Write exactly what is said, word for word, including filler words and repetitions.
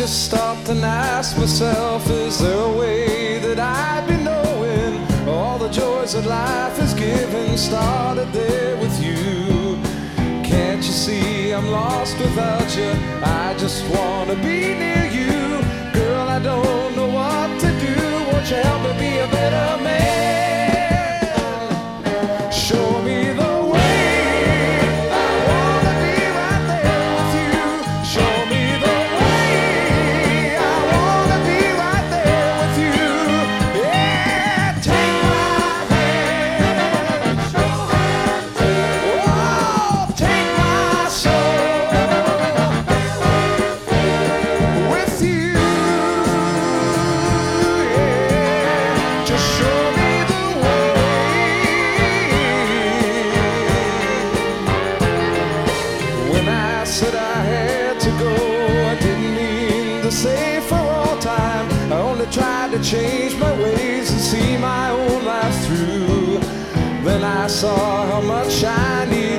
just stopped and asked myself, is there a way that I'd be knowing all the joys that life has given started there with you? Can't you see I'm lost without you? I just wanna be near you. Girl, I don't know what to do. Won't you help me be a better man? Show me the said I had to go. I didn't mean to say for all time. I only tried to change my ways and see my own life through. Then I saw how much I need